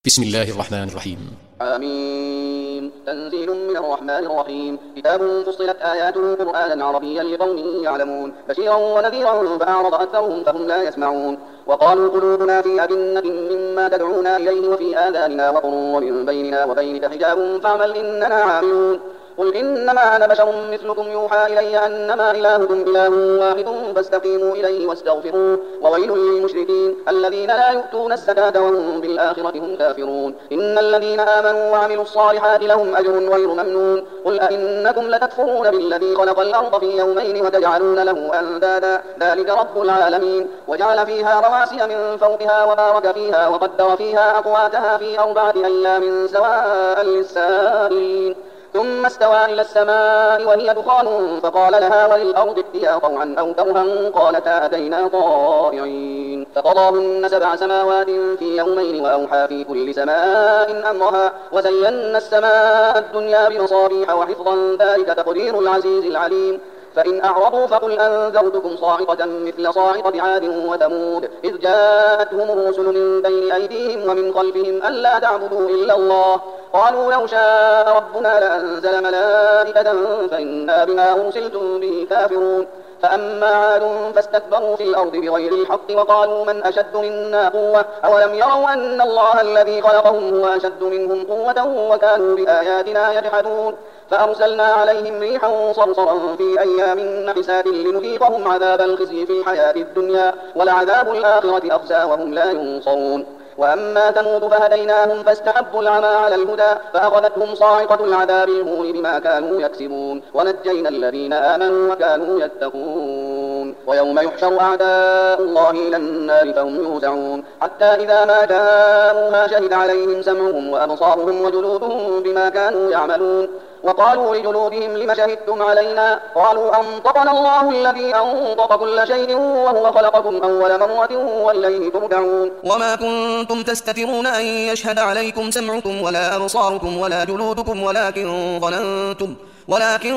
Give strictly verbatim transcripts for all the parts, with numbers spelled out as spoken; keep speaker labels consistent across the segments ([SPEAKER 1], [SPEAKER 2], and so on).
[SPEAKER 1] بسم الله الرحمن الرحيم.
[SPEAKER 2] آمين. تنزيل من الرحمن الرحيم. كتاب فصلت آياته قرآنا عربيا لقوم يعلمون بشيرا ونذيرا فأعرض أكثرهم فهم لا يسمعون. وقالوا قلوبنا في أكنة مما تدعونا إليه وفي آذاننا وقر ومن بيننا وبينك حجاب فاعمل إننا عاملون. قل إنما أنا بشر مثلكم يوحى إلي أنما إلهكم إله واحد فاستقيموا إليه واستغفروه وويل للمشركين الذين لا يؤتون الزكاة وهم بالآخرة هم كافرون. إن الذين آمنوا وعملوا الصالحات لهم أجر غير ممنون. قل أئنكم لتكفرون بالذي خلق الأرض في يومين وتجعلون له أندادا ذلك رب العالمين. وجعل فيها رواسي من فوقها وبارك فيها وقدر فيها أقواتها في أربعة أيام سواء للسائلين. ثم استوى إلى السماء وهي دخان فقال لها وللأرض ائتيا طوعا أو كرها قالتا أتينا طائعين. فقضاهن سبع سماوات في يومين وأوحى في كل سماء أمرها وزينا السماء الدنيا بمصابيح وحفظا ذلك تقدير العزيز العليم. فإن أعرضوا فقل أنذرتكم صاعقة مثل صاعقة عاد وثمود إذ جاءتهم الرسل من بين أيديهم ومن خلفهم ألا تعبدوا إلا الله قالوا لو شاء ربنا لأنزل ملائكة فإنا بما أرسلتم به كافرون. فأما عاد فاستكبروا في الأرض بغير الحق وقالوا من أشد منا قوة أولم يروا أن الله الذي خلقهم هو أشد منهم قوة وكانوا بآياتنا يجحدون. فأرسلنا عليهم ريحا صرصرا في أيام نحسات لنذيقهم عذاب الخزي في الحياة الدنيا ولعذاب الآخرة أخزى وهم لا ينصرون. وأما ثمود فهديناهم فاستحبوا العمى على الهدى فأخذتهم صاعقة العذاب الهون بما كانوا يكسبون ونجينا الذين آمنوا وكانوا يتقون. ويوم يحشر أعداء الله إلى النار فهم يوزعون حتى إذا ما جاءوها شهد عليهم سمعهم وأبصارهم وجلودهم بما كانوا يعملون. وقالوا لجلودهم لم شهدتم علينا قالوا أنطقنا الله الذي أنطق كل شيء وهو خلقكم أول مرة وإليه ترجعون.
[SPEAKER 3] وما كنتم تستترون أن يشهد عليكم سمعكم ولا أبصاركم ولا جلودكم ولكن ظننتم ولكن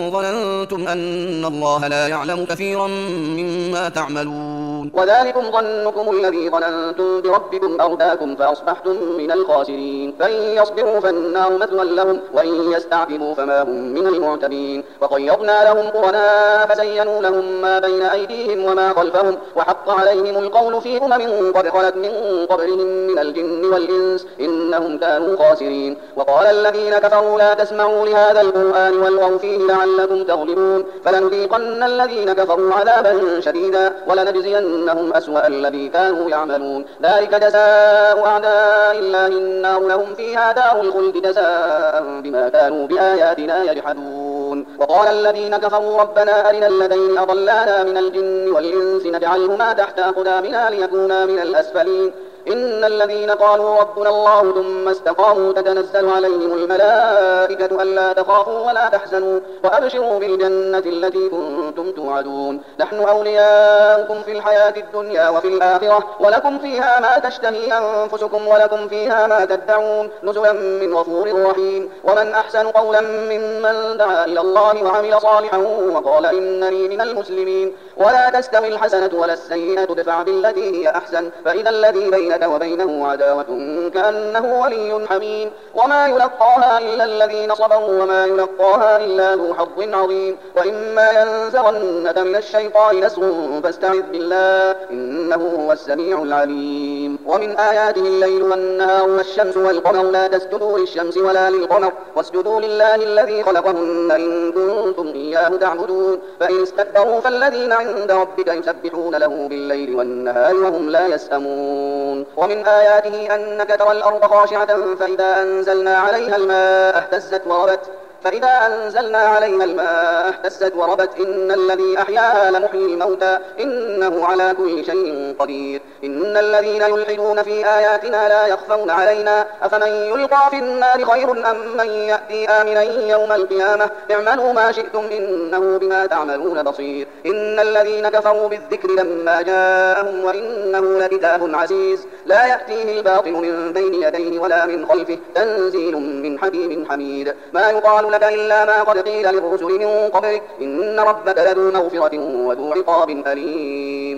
[SPEAKER 3] ظننتم أن الله لا يعلم كثيرا مما تعملون.
[SPEAKER 2] وذلكم ظنكم الذي ظننتم بربكم أرداكم فأصبحتم من الخاسرين. فإن يصبروا فالنار مثوى لهم وإن يستعتبوا فما هم من المعتبين. وقيضنا لهم قرناء فزينوا لهم ما بين أيديهم وما خلفهم وحق عليهم القول في أمم قد خلت من قبلهم من الجن والإنس إنهم كانوا خاسرين. وقال الذين كفروا لا تسمعوا لهذا القرآن والغوا فيه لعلكم تغلبون. فلنذيقن الذين كفروا عذابا شديدا ولنجزينهم أسوأ الذي كانوا يعملون. ذلك جزاء أعداء الله النار لهم فيها دار الخلد جزاء بما كانوا بآياتنا يجحدون. وقال الذين كفروا ربنا أرنا الذين أضلانا من الجن والإنس نجعلهما تحت أقدامنا ليكونا من الأسفلين. إن الذين قالوا ربنا الله ثم استقاموا تتنزل عليهم الملائكة ألا تخافوا ولا تحزنوا وأبشروا بالجنة التي كنتم توعدون نحن أولياؤكم في الحياة الدنيا وفي الآخرة ولكم فيها ما تشتهي أنفسكم ولكم فيها ما تدعون نزلا من غفور رحيم. ومن أحسن قولا ممن دعا إلى الله وعمل صالحا وقال إنني من المسلمين. ولا تستوي الحسنة ولا السيئة ادفع بالتي هي أحسن فإذا الذي بينك وبينه عداوة كأنه ولي حميم. وما يلقاها إلا الذين صبروا وما يلقاها إلا ذو حظ عظيم. وإما ينزغنك من الشيطان نزغ فاستعذ بالله إنه هو السميع العليم. ومن آياته الليل والنهار والشمس والقمر لا تسجدوا للشمس ولا للقمر واسجدوا لله الذي خلقهن إن كنتم إياه تعبدون. فإن استكبروا فالذين عند ربك يسبحون له بالليل والنهار وهم لا يسأمون. ومن آياته أنك ترى الأرض خاشعة فإذا أنزلنا عليها الماء اهتزت وربت فإذا أنزلنا عليها الماء اهتزت وربت إن الذي أحياها لمحيي الموتى إنه على كل شيء قدير. إن الذين يلحدون في آياتنا لا يخفون علينا أفمن يلقى في النار خير أم من يأتي آمنا يوم القيامة اعملوا ما شئتم إنه بما تعملون بصير. إن الذين كفروا بالذكر لما جاءهم وإنه لكتاب عزيز لا يأتيه الباطل من بين يديه ولا من خلفه تنزيل من حكيم حميد. ما يقال لك إلا ما قد قيل للرسل من قبلك إن ربك لذو مغفرة وذو عقاب أليم.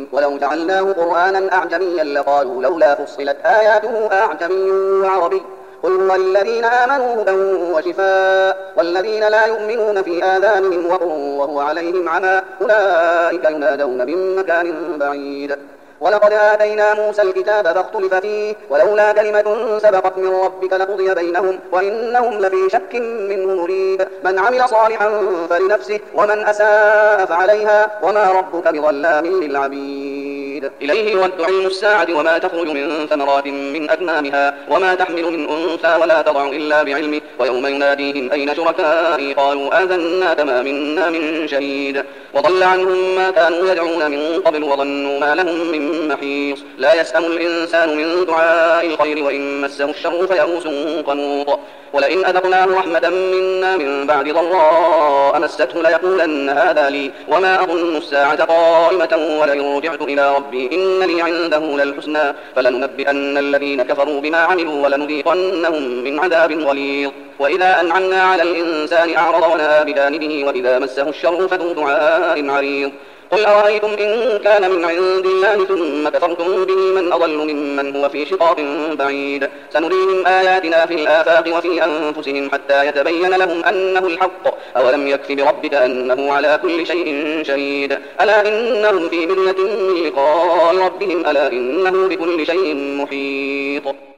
[SPEAKER 2] مبين ولو جعلناه قرآنا أعجميا لقالوا لولا فصلت آياته أعجمي وعربي قل هو للذين آمنوا هدى وشفاء والذين لا يؤمنون في آذانهم وقر وهو عليهم عمى أولئك ينادون من مكان بعيد ولقد آتينا موسى الكتاب فاختلف فيه ولولا كلمة سبقت من ربك لقضي بينهم وإنهم لفي شك منه مريب من عمل صالحا فلنفسه ومن أساء فعليها وما ربك بظلام للعبيد إليه يرد علم الساعة وما تخرج من ثمرات من أكمامها وما تحمل من أنثى ولا تضع إلا بعلمه ويوم يناديهم أين شركائي قالوا آذنا كما منا من شهيد وضل عنهم ما كانوا يدعون من قبل وظنوا ما لهم من محيص لا يسأم الإنسان من دعاء الخير وإن مسه الشر فيئوس قنوط ولئن أذقناه رحمة منا من بعد ضراء مسته ليقولن هذا لي وما أظن الساعة قائمة ولئن رجعت إلى ربي إن لي عنده للحسنى فلننبئن الذين كفروا بما عملوا ولنذيقنهم من عذاب غليظ وإذا أنعمنا على الإنسان أعرض ونأى بجانبه وإذا مسه الشر فذو دعاء عريض قل أرأيتم إن كان من عند الله ثم كفرتم به من أضل ممن هو في شقاق بعيد سنريهم آياتنا في الآفاق وفي أنفسهم حتى يتبين لهم أنه الحق أولم يكف بربك أنه على كل شيء شهيد ألا إنهم في مرية من لقاء ربهم ألا إنه بكل شيء محيط